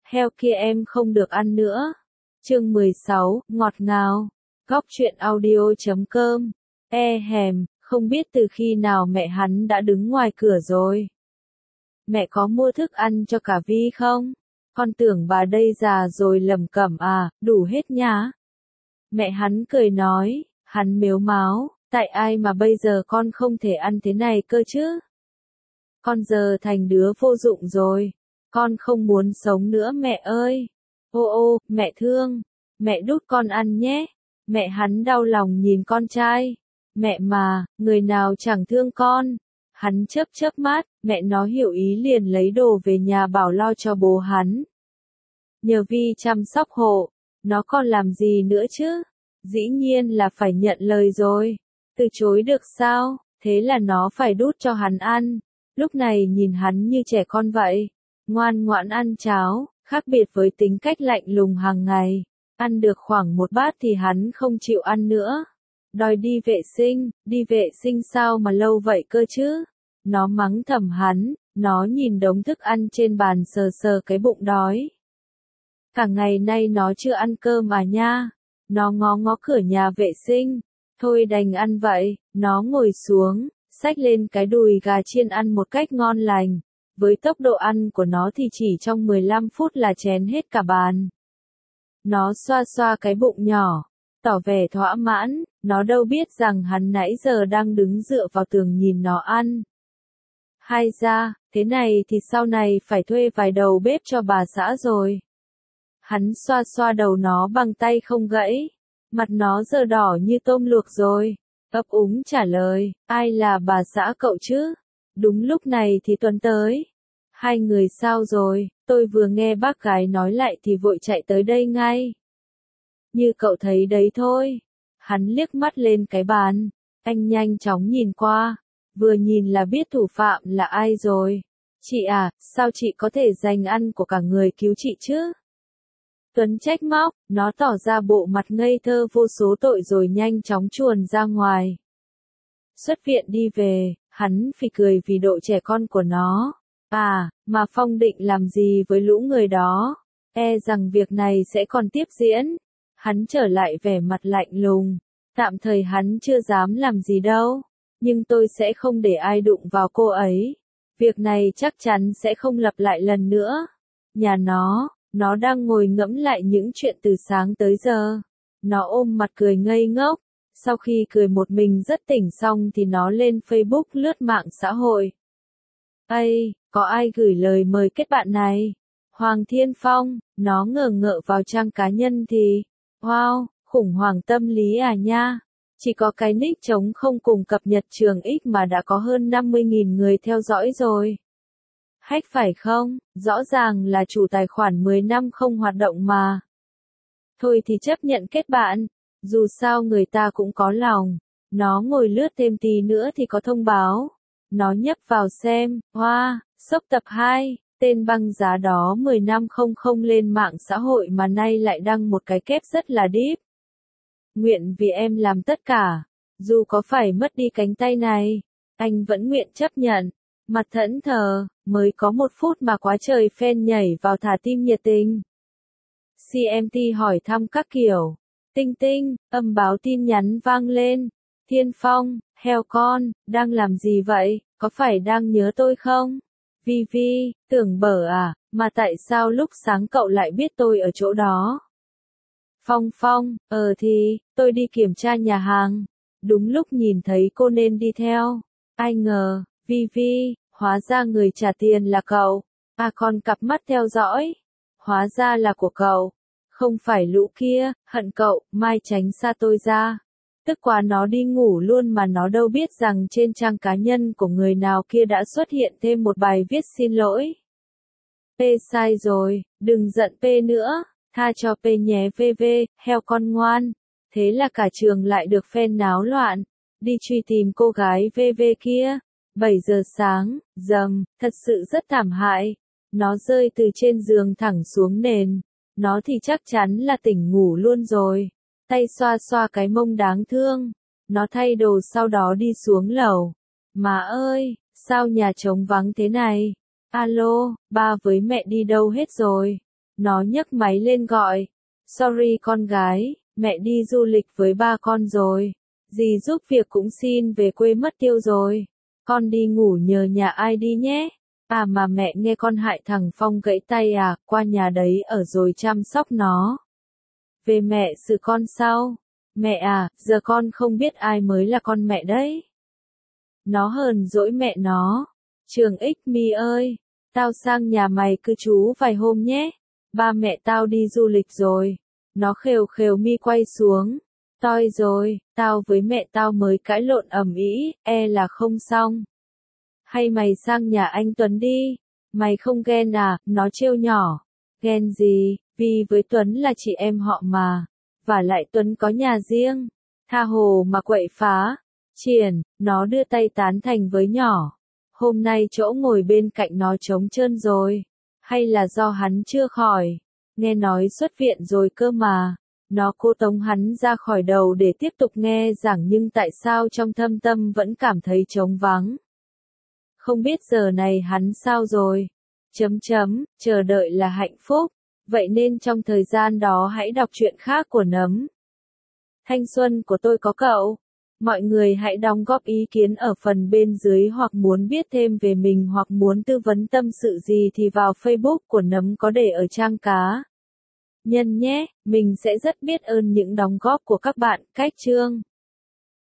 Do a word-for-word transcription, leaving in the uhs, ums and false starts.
heo kia em không được ăn nữa. Chương mười sáu, ngọt ngào. Góc truyện audio chấm com. E hèm, không biết từ khi nào mẹ hắn đã đứng ngoài cửa rồi. Mẹ có mua thức ăn cho cả Vi không? Con tưởng bà đây già rồi lẩm cẩm à, đủ hết nhá. Mẹ hắn cười nói, hắn mếu máo, tại ai mà bây giờ con không thể ăn thế này cơ chứ? Con giờ thành đứa vô dụng rồi, con không muốn sống nữa mẹ ơi. Ô ô, mẹ thương, mẹ đút con ăn nhé. Mẹ hắn đau lòng nhìn con trai. Mẹ mà, người nào chẳng thương con. Hắn chớp chớp mắt, mẹ nó hiểu ý liền lấy đồ về nhà bảo lo cho bố hắn. Nhờ Vi chăm sóc hộ, nó còn làm gì nữa chứ? Dĩ nhiên là phải nhận lời rồi. Từ chối được sao? Thế là nó phải đút cho hắn ăn. Lúc này nhìn hắn như trẻ con vậy. Ngoan ngoãn ăn cháo, khác biệt với tính cách lạnh lùng hàng ngày. Ăn được khoảng một bát thì hắn không chịu ăn nữa. Đòi đi vệ sinh, đi vệ sinh sao mà lâu vậy cơ chứ? Nó mắng thầm hắn, nó nhìn đống thức ăn trên bàn sờ sờ cái bụng đói. Cả ngày nay nó chưa ăn cơm à nha. Nó ngó ngó cửa nhà vệ sinh. Thôi đành ăn vậy, nó ngồi xuống, xách lên cái đùi gà chiên ăn một cách ngon lành. Với tốc độ ăn của nó thì chỉ trong mười lăm phút là chén hết cả bàn. Nó xoa xoa cái bụng nhỏ, tỏ vẻ thỏa mãn, nó đâu biết rằng hắn nãy giờ đang đứng dựa vào tường nhìn nó ăn. Hay ra, thế này thì sau này phải thuê vài đầu bếp cho bà xã rồi. Hắn xoa xoa đầu nó bằng tay không gãy, mặt nó giờ đỏ như tôm luộc rồi, ấp úng trả lời, ai là bà xã cậu chứ? Đúng lúc này thì Tuấn tới. Hai người sao rồi, tôi vừa nghe bác gái nói lại thì vội chạy tới đây ngay. Như cậu thấy đấy thôi. Hắn liếc mắt lên cái bàn, anh nhanh chóng nhìn qua, vừa nhìn là biết thủ phạm là ai rồi. Chị à, sao chị có thể giành ăn của cả người cứu chị chứ? Tuấn trách móc, nó tỏ ra bộ mặt ngây thơ vô số tội rồi nhanh chóng chuồn ra ngoài. Xuất viện đi về, hắn phì cười vì độ trẻ con của nó. À, mà Phong định làm gì với lũ người đó? E rằng việc này sẽ còn tiếp diễn. Hắn trở lại vẻ mặt lạnh lùng. Tạm thời hắn chưa dám làm gì đâu. Nhưng tôi sẽ không để ai đụng vào cô ấy. Việc này chắc chắn sẽ không lặp lại lần nữa. Nhà nó, nó đang ngồi ngẫm lại những chuyện từ sáng tới giờ. Nó ôm mặt cười ngây ngốc. Sau khi cười một mình rất tỉnh xong thì nó lên Facebook lướt mạng xã hội. Ây, có ai gửi lời mời kết bạn này? Hoàng Thiên Phong, nó ngờ ngợ vào trang cá nhân thì, wow, khủng hoảng tâm lý à nha. Chỉ có cái nick trống không cùng cập nhật trường X mà đã có hơn năm mươi nghìn người theo dõi rồi. Hack phải không? Rõ ràng là chủ tài khoản mười năm không hoạt động mà. Thôi thì chấp nhận kết bạn, dù sao người ta cũng có lòng. Nó ngồi lướt thêm tí nữa thì có thông báo. Nó nhấp vào xem, hoa, wow, sốc tập hai, tên băng giá đó mười năm không không lên mạng xã hội mà nay lại đăng một cái kép rất là deep. Nguyện vì em làm tất cả, dù có phải mất đi cánh tay này, anh vẫn nguyện chấp nhận. Mặt thẫn thờ, mới có một phút mà quá trời fan nhảy vào thả tim nhiệt tình. xê em tê hỏi thăm các kiểu. Tinh tinh, âm báo tin nhắn vang lên. Thiên Phong, heo con, đang làm gì vậy, có phải đang nhớ tôi không? Vi Vi, tưởng bở à, mà tại sao lúc sáng cậu lại biết tôi ở chỗ đó? Phong Phong, ờ thì, tôi đi kiểm tra nhà hàng. Đúng lúc nhìn thấy cô nên đi theo. Ai ngờ, Vi Vi, hóa ra người trả tiền là cậu. À còn cặp mắt theo dõi. Hóa ra là của cậu. Không phải lũ kia, hận cậu, mai tránh xa tôi ra. Tức quá nó đi ngủ luôn mà nó đâu biết rằng trên trang cá nhân của người nào kia đã xuất hiện thêm một bài viết xin lỗi. P sai rồi, đừng giận P nữa, tha cho P nhé vê vê, heo con ngoan. Thế là cả trường lại được fan náo loạn, đi truy tìm cô gái vê vê kia. bảy giờ sáng, dầm, thật sự rất thảm hại. Nó rơi từ trên giường thẳng xuống nền. Nó thì chắc chắn là tỉnh ngủ luôn rồi. Tay xoa xoa cái mông đáng thương. Nó thay đồ sau đó đi xuống lầu. Má ơi, sao nhà trống vắng thế này? Alo, ba với mẹ đi đâu hết rồi? Nó nhấc máy lên gọi. Sorry con gái, mẹ đi du lịch với ba con rồi. Dì giúp việc cũng xin về quê mất tiêu rồi. Con đi ngủ nhờ nhà ai đi nhé. À mà mẹ nghe con hại thằng Phong gãy tay à, qua nhà đấy ở rồi chăm sóc nó. Về mẹ xử con sau. Mẹ à, giờ con không biết ai mới là con mẹ đấy. Nó hờn dỗi mẹ nó. Trường X Mi ơi, tao sang nhà mày cư trú vài hôm nhé. Ba mẹ tao đi du lịch rồi. Nó khều khều mi quay xuống. Toi rồi, tao với mẹ tao mới cãi lộn ầm ĩ, e là không xong. Hay mày sang nhà anh Tuấn đi. Mày không ghen à, nó trêu nhỏ. Ghen gì, vì với Tuấn là chị em họ mà. Và lại Tuấn có nhà riêng. Tha hồ mà quậy phá. Triển, nó đưa tay tán thành với nhỏ. Hôm nay chỗ ngồi bên cạnh nó trống trơn rồi. Hay là do hắn chưa khỏi. Nghe nói xuất viện rồi cơ mà. Nó cố tống hắn ra khỏi đầu để tiếp tục nghe giảng nhưng tại sao trong thâm tâm vẫn cảm thấy trống vắng. Không biết giờ này hắn sao rồi. Chấm chấm, chờ đợi là hạnh phúc. Vậy nên trong thời gian đó hãy đọc truyện khác của Nấm. Thanh xuân của tôi có cậu. Mọi người hãy đóng góp ý kiến ở phần bên dưới hoặc muốn biết thêm về mình hoặc muốn tư vấn tâm sự gì thì vào Facebook của Nấm có để ở trang cá nhân nhé. Mình sẽ rất biết ơn những đóng góp của các bạn. Cách chương